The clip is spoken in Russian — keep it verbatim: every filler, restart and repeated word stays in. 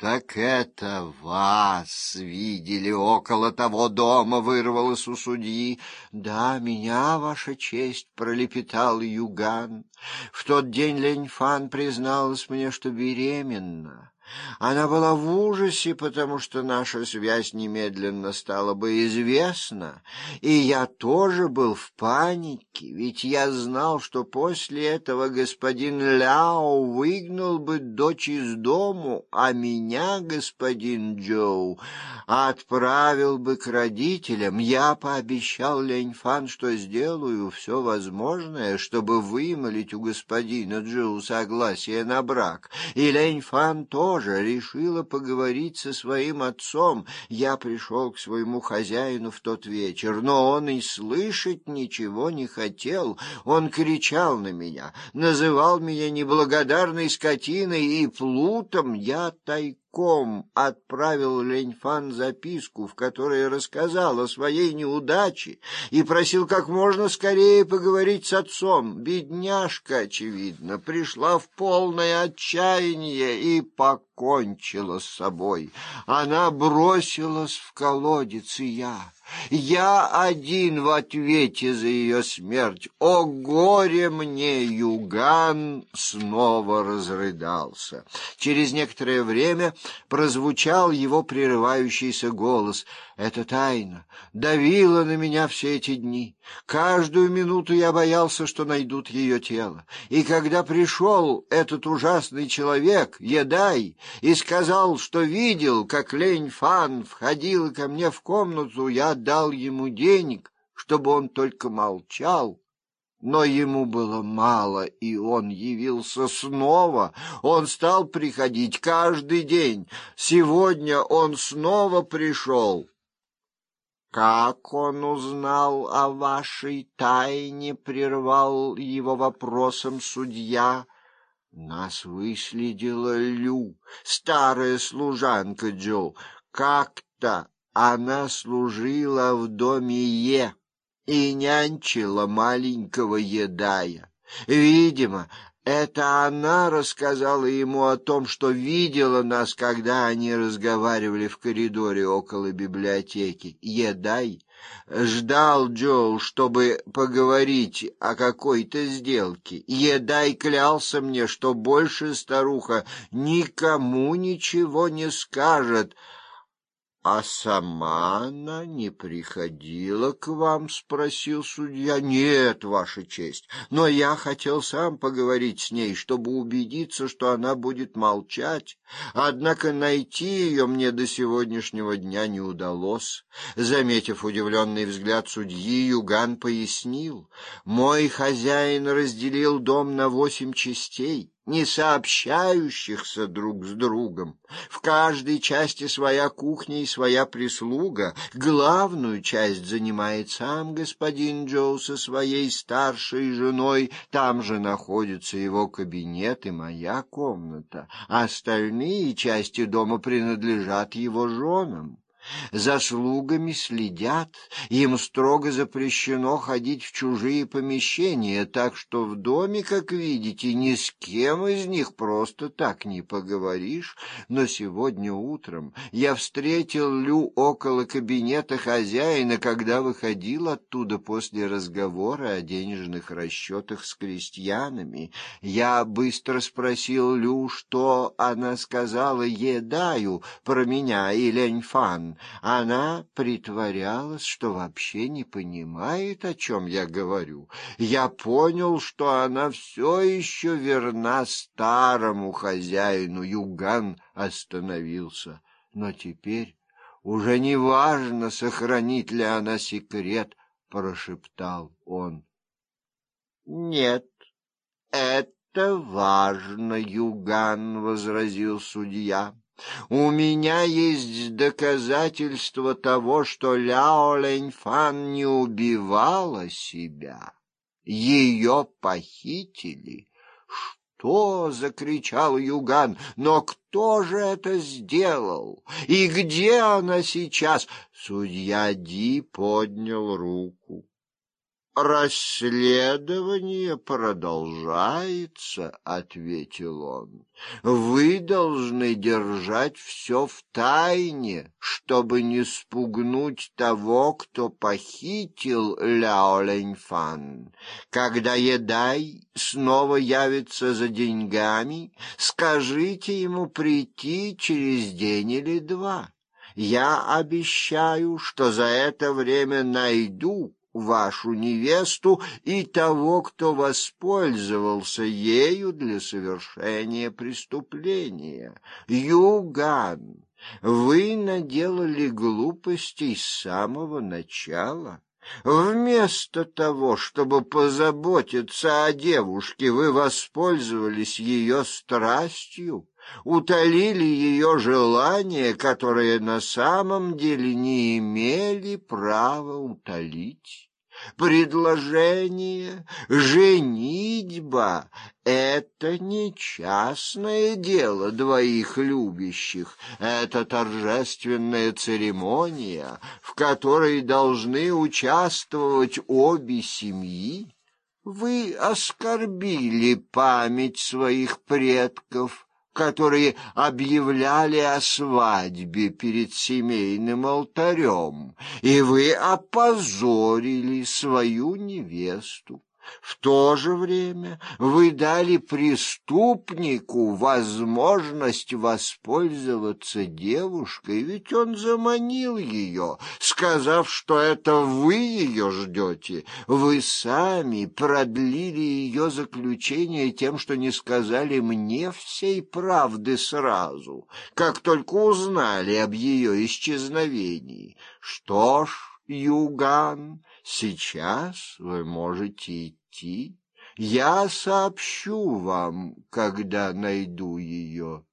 Так это вас видели около того дома, вырвалось у судьи. Да, меня, ваша честь, пролепетал Юган. В тот день Ляньфан призналась мне, что беременна. Она была в ужасе, потому что наша связь немедленно стала бы известна, и я тоже был в панике, ведь я знал, что после этого господин Ляо выгнал бы дочь из дому, а меня господин Джоу отправил бы к родителям. Я пообещал Ляньфан, что сделаю все возможное, чтобы вымолить у господина Джоу согласие на брак, и Ляньфан тоже решила поговорить со своим отцом. Я пришел к своему хозяину в тот вечер, но он и слышать ничего не хотел. Он кричал на меня, называл меня неблагодарной скотиной и плутом. Я тайком отправил Ляньфан записку, в которой рассказал о своей неудаче и просил как можно скорее поговорить с отцом. Бедняжка, очевидно, пришла в полное отчаяние и покончила с собой. Она бросилась в колодец, и я... Я один в ответе за ее смерть. О, горе мне! Юган снова разрыдался. Через некоторое время прозвучал его прерывающийся голос. Эта тайна давила на меня все эти дни. Каждую минуту я боялся, что найдут ее тело. И когда пришел этот ужасный человек, Едай, и сказал, что видел, как Ляньфан входила ко мне в комнату, я дал ему денег, чтобы он только молчал. Но ему было мало, и он явился снова. Он стал приходить каждый день. Сегодня он снова пришел. «Как он узнал о вашей тайне?» — прервал его вопросом судья. «Нас выследила Лю, старая служанка Джо. Как-то она служила в доме Е и нянчила маленького Едая. Видимо, это она рассказала ему о том, что видела нас, когда они разговаривали в коридоре около библиотеки. Едай ждал Джоу, чтобы поговорить о какой-то сделке. Едай клялся мне, что больше старуха никому ничего не скажет. А сама она не приходила к вам? — спросил судья. — Нет, ваша честь, но я хотел сам поговорить с ней, чтобы убедиться, что она будет молчать. Однако найти ее мне до сегодняшнего дня не удалось. Заметив удивленный взгляд судьи, Юган пояснил: мой хозяин разделил дом на восемь частей, не сообщающихся друг с другом. В каждой части своя кухня и своя прислуга. Главную часть занимает сам господин Джоу со своей старшей женой. Там же находится его кабинет и моя комната. Остальные части дома принадлежат его женам. За слугами следят, им строго запрещено ходить в чужие помещения, так что в доме, как видите, ни с кем из них просто так не поговоришь. Но сегодня утром я встретил Лю около кабинета хозяина, когда выходил оттуда после разговора о денежных расчетах с крестьянами. Я быстро спросил Лю, что она сказала Едаю про меня и Ляньфан. Она притворялась, что вообще не понимает, о чем я говорю. Я понял, что она все еще верна старому хозяину. Юган остановился. Но теперь уже не важно, сохранит ли она секрет, — прошептал он. — Нет, это важно, Юган, — возразил судья. У меня есть доказательства того, что Ляо Ляньфан не убивала себя. Ее похитили. «Что?» — закричал Юган. «Но кто же это сделал? И где она сейчас?» Судья Ди поднял руку. «Расследование продолжается», — ответил он. «Вы должны держать все в тайне, чтобы не спугнуть того, кто похитил Ляо Линьфан. Когда Едай снова явится за деньгами, скажите ему прийти через день или два. Я обещаю, что за это время найду вашу невесту и того, кто воспользовался ею для совершения преступления. Юган, вы наделали глупостей с самого начала. Вместо того, чтобы позаботиться о девушке, вы воспользовались ее страстью, утолили ее желания, которые на самом деле не имели права утолить. Предложение, женитьба — это не частное дело двоих любящих, это торжественная церемония, в которой должны участвовать обе семьи. Вы оскорбили память своих предков, которые объявляли о свадьбе перед семейным алтарем, и вы опозорили свою невесту. В то же время вы дали преступнику возможность воспользоваться девушкой, ведь он заманил ее, сказав, что это вы ее ждете. Вы сами продлили ее заключение тем, что не сказали мне всей правды сразу, как только узнали об ее исчезновении. Что ж, Юган, сейчас вы можете идти. Я сообщу вам, когда найду ее.